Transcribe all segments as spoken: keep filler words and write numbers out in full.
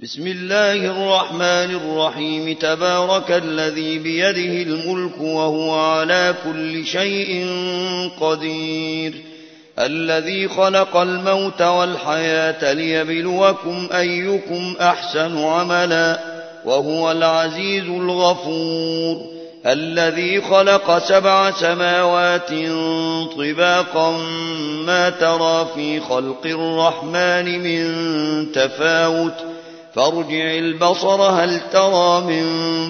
بسم الله الرحمن الرحيم تبارك الذي بيده الملك وهو على كل شيء قدير الذي خلق الموت والحياة ليبلوكم أيكم أحسن عملا وهو العزيز الغفور الذي خلق سبع سماوات طباقا ما ترى في خلق الرحمن من تفاوت فارجع البصر هل ترى من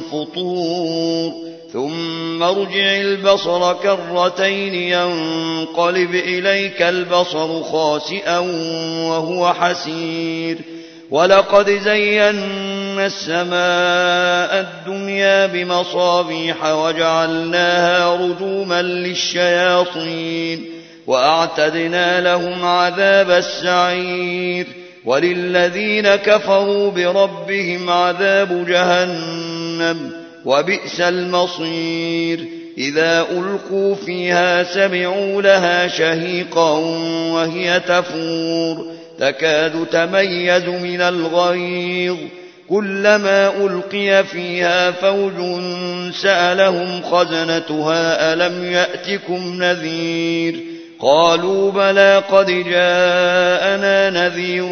فطور ثم ارجع البصر كرتين ينقلب إليك البصر خاسئا وهو حسير ولقد زينا السماء الدنيا بمصابيح وجعلناها رجوما للشياطين وأعتدنا لهم عذاب السعير وللذين كفروا بربهم عذاب جهنم وبئس المصير إذا ألقوا فيها سمعوا لها شهيقا وهي تفور تكاد تميز من الغيظ كلما ألقي فيها فوج سألهم خزنتها ألم يأتكم نذير قالوا بلى قد جاءنا نذير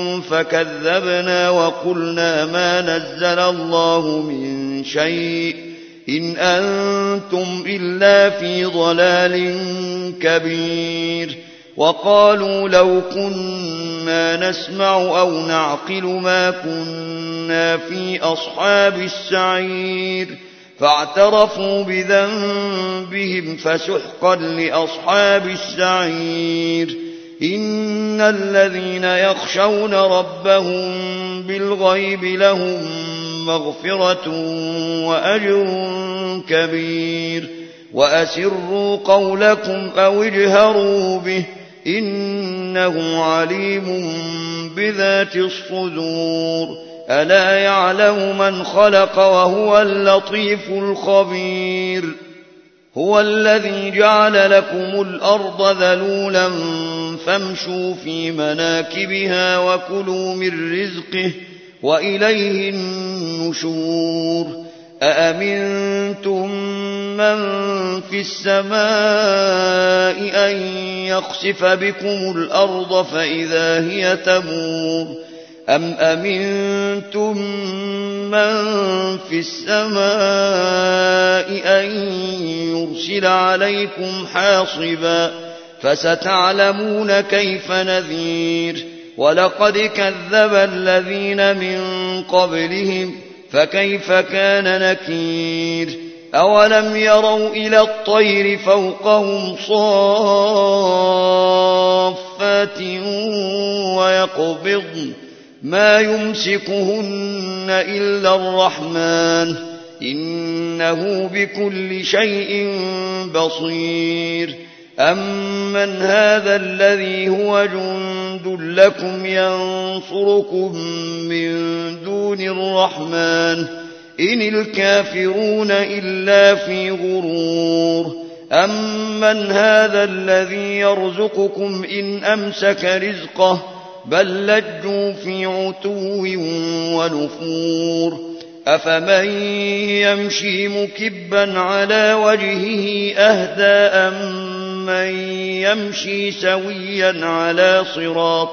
فكذبنا وقلنا ما نزل الله من شيء إن أنتم إلا في ضلال كبير وقالوا لو كنا نسمع أو نعقل ما كنا في أصحاب السعير فاعترفوا بذنبهم فسحقا لأصحاب السعير إن الذين يخشون ربهم بالغيب لهم مغفرة وأجر كبير وأسروا قولكم أو اجهروا به إنه عليم بذات الصدور ألا يعلم من خلق وهو اللطيف الخبير هو الذي جعل لكم الأرض ذلولا فامشوا في مناكبها وكلوا من رزقه وإليه النشور أأمنتم من في السماء أن يخسف بكم الأرض فإذا هي تمور أم أمنتم من في السماء أن يرسل عليكم حاصبا فستعلمون كيف نذير ولقد كذب الذين من قبلهم فكيف كان نكير أولم يروا إلى الطير فوقهم صافات ويقبضن ما يمسكهن إلا الرحمن إنه بكل شيء بصير أمن هذا الذي هو جند لكم ينصركم من دون الرحمن إن الكافرون إلا في غرور أمن هذا الذي يرزقكم إن أمسك رزقه بل لجوا في عتو ونفور أفمن يمشي مكبا على وجهه أهدى أم من يمشي سويا على صراط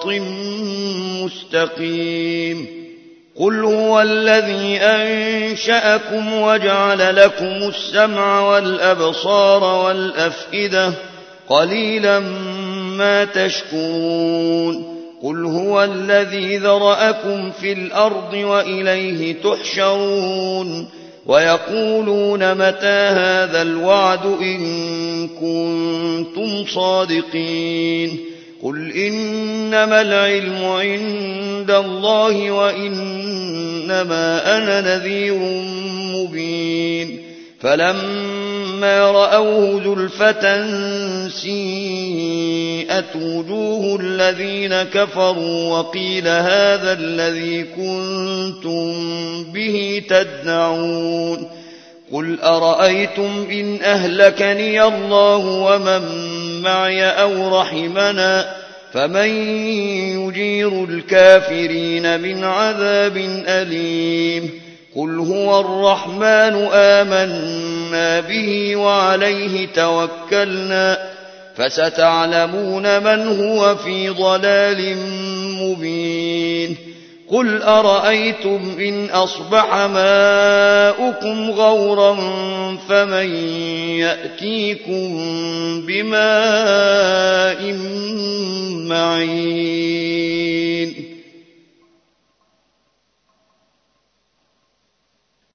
مستقيم قل هو الذي أنشأكم وجعل لكم السمع والأبصار والأفئدة قليلا ما تشكرون قل هو الذي ذرأكم في الأرض وإليه تحشرون ويقولون متى هذا الوعد إن كنتم صادقين قل إنما العلم عند الله وإنما أنا نذير مبين فلما رأوه زلفة سيئت وجوه الذين كفروا وقيل هذا الذي كنتم به تدعون قل أرأيتم إن أهلكني الله ومن معي أو رحمنا فمن يجير الكافرين من عذاب أليم قل هو الرحمن آمنا به وعليه توكلنا فستعلمون من هو في ضلال مبين قل أرأيتم إن أصبح ماؤكم غورا فمن يأتيكم بماء